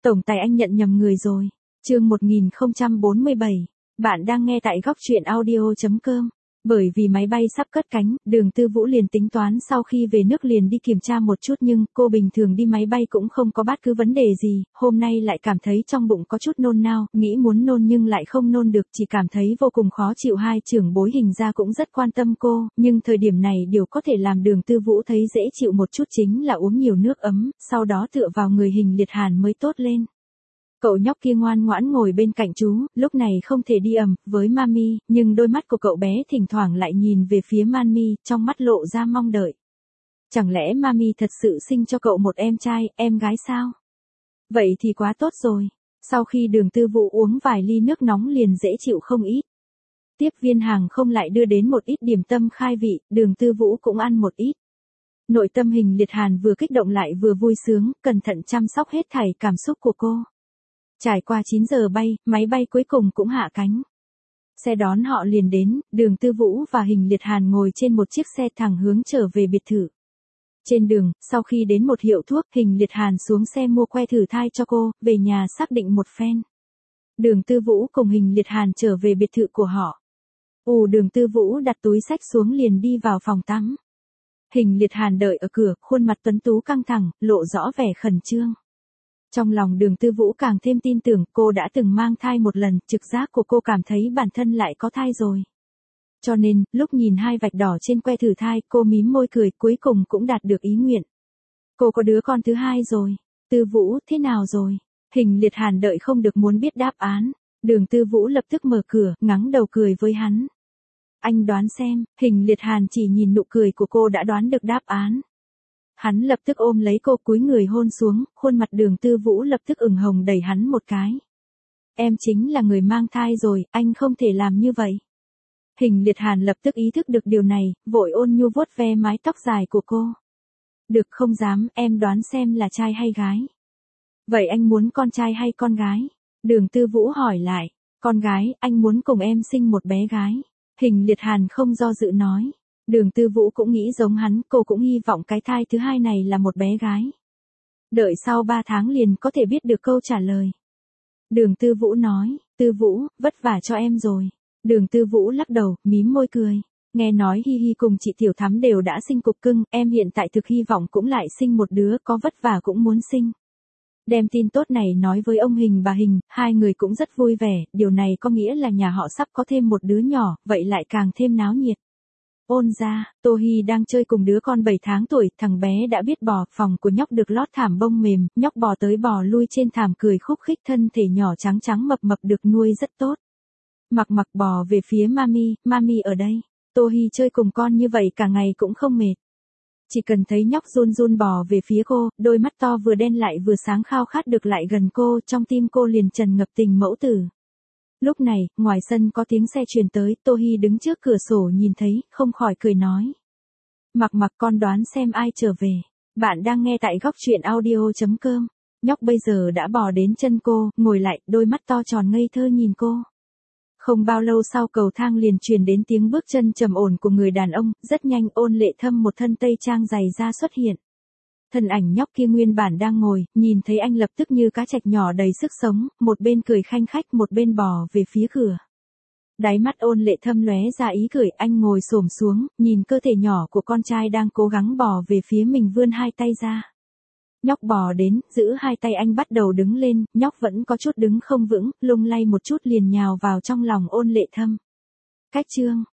Tổng tài anh nhận nhầm người rồi. Chương 1047. Bạn đang nghe tại góc truyện audio.com. Bởi vì máy bay sắp cất cánh, Đường Tư Vũ liền tính toán sau khi về nước liền đi kiểm tra một chút, nhưng cô bình thường đi máy bay cũng không có bất cứ vấn đề gì, hôm nay lại cảm thấy trong bụng có chút nôn nao, nghĩ muốn nôn nhưng lại không nôn được, chỉ cảm thấy vô cùng khó chịu. Hai trưởng bối Hình ra cũng rất quan tâm cô, nhưng thời điểm này điều có thể làm Đường Tư Vũ thấy dễ chịu một chút chính là uống nhiều nước ấm, sau đó tựa vào người Hình Liệt Hàn mới tốt lên. Cậu nhóc kia ngoan ngoãn ngồi bên cạnh chú, lúc này không thể đi ầm với Mami, nhưng đôi mắt của cậu bé thỉnh thoảng lại nhìn về phía Mami, trong mắt lộ ra mong đợi. Chẳng lẽ Mami thật sự sinh cho cậu một em trai, em gái sao? Vậy thì quá tốt rồi. Sau khi Đường Tư Vũ uống vài ly nước nóng liền dễ chịu không ít. Tiếp viên hàng không lại đưa đến một ít điểm tâm khai vị, Đường Tư Vũ cũng ăn một ít. Nội tâm Hình Liệt Hàn vừa kích động lại vừa vui sướng, cẩn thận chăm sóc hết thảy cảm xúc của cô. Trải qua 9 giờ bay, máy bay cuối cùng cũng hạ cánh. Xe đón họ liền đến, Đường Tư Vũ và Hình Liệt Hàn ngồi trên một chiếc xe thẳng hướng trở về biệt thự. Trên đường, sau khi đến một hiệu thuốc, Hình Liệt Hàn xuống xe mua que thử thai cho cô, về nhà xác định một phen. Đường Tư Vũ cùng Hình Liệt Hàn trở về biệt thự của họ. Đường Tư Vũ đặt túi xách xuống liền đi vào phòng tắm. Hình Liệt Hàn đợi ở cửa, khuôn mặt tuấn tú căng thẳng, lộ rõ vẻ khẩn trương. Trong lòng Đường Tư Vũ càng thêm tin tưởng cô đã từng mang thai một lần, trực giác của cô cảm thấy bản thân lại có thai rồi. Cho nên, lúc nhìn hai vạch đỏ trên que thử thai, cô mím môi cười, cuối cùng cũng đạt được ý nguyện. Cô có đứa con thứ hai rồi. Tư Vũ, thế nào rồi? Hình Liệt Hàn đợi không được muốn biết đáp án. Đường Tư Vũ lập tức mở cửa, ngắng đầu cười với hắn. Anh đoán xem. Hình Liệt Hàn chỉ nhìn nụ cười của cô đã đoán được đáp án. Hắn lập tức ôm lấy cô, cúi người hôn xuống, khuôn mặt Đường Tư Vũ lập tức ửng hồng đẩy hắn một cái. Em chính là người mang thai rồi, anh không thể làm như vậy. Hình Liệt Hàn lập tức ý thức được điều này, vội ôn nhu vuốt ve mái tóc dài của cô. Được, không dám, em đoán xem là trai hay gái. Vậy anh muốn con trai hay con gái? Đường Tư Vũ hỏi lại. Con gái, anh muốn cùng em sinh một bé gái. Hình Liệt Hàn không do dự nói. Đường Tư Vũ cũng nghĩ giống hắn, cô cũng hy vọng cái thai thứ hai này là một bé gái. Đợi sau 3 tháng liền có thể biết được câu trả lời. Đường Tư Vũ nói, Tư Vũ, vất vả cho em rồi. Đường Tư Vũ lắc đầu, mím môi cười. Nghe nói Hi Hi cùng chị Tiểu Thắm đều đã sinh cục cưng, em hiện tại thực hy vọng cũng lại sinh một đứa, có vất vả cũng muốn sinh. Đem tin tốt này nói với ông Hình bà Hình, hai người cũng rất vui vẻ, điều này có nghĩa là nhà họ sắp có thêm một đứa nhỏ, vậy lại càng thêm náo nhiệt. Ôn ra, Tô Hi đang chơi cùng đứa con 7 tháng tuổi, thằng bé đã biết bò, phòng của nhóc được lót thảm bông mềm, nhóc bò tới bò lui trên thảm cười khúc khích, thân thể nhỏ trắng trắng mập mập được nuôi rất tốt. Mặc bò về phía Mami, Mami ở đây. Tô Hi chơi cùng con như vậy cả ngày cũng không mệt. Chỉ cần thấy nhóc run run bò về phía cô, đôi mắt to vừa đen lại vừa sáng khao khát được lại gần cô, trong tim cô liền tràn ngập tình mẫu tử. Lúc này, ngoài sân có tiếng xe truyền tới, Tô Hi đứng trước cửa sổ nhìn thấy, không khỏi cười nói. Mặc con đoán xem ai trở về. Bạn đang nghe tại góc truyện audio.com. Nhóc bây giờ đã bò đến chân cô, ngồi lại, đôi mắt to tròn ngây thơ nhìn cô. Không bao lâu sau cầu thang liền truyền đến tiếng bước chân trầm ổn của người đàn ông, rất nhanh Ôn Lệ Thâm một thân tây trang dày da xuất hiện. Thân ảnh nhóc kia nguyên bản đang ngồi, nhìn thấy anh lập tức như cá trạch nhỏ đầy sức sống, một bên cười khanh khách một bên bò về phía cửa. Đáy mắt Ôn Lệ Thâm lóe ra ý cười, anh ngồi xổm xuống, nhìn cơ thể nhỏ của con trai đang cố gắng bò về phía mình vươn hai tay ra. Nhóc bò đến, giữ hai tay anh bắt đầu đứng lên, nhóc vẫn có chút đứng không vững, lung lay một chút liền nhào vào trong lòng Ôn Lệ Thâm. Cách chương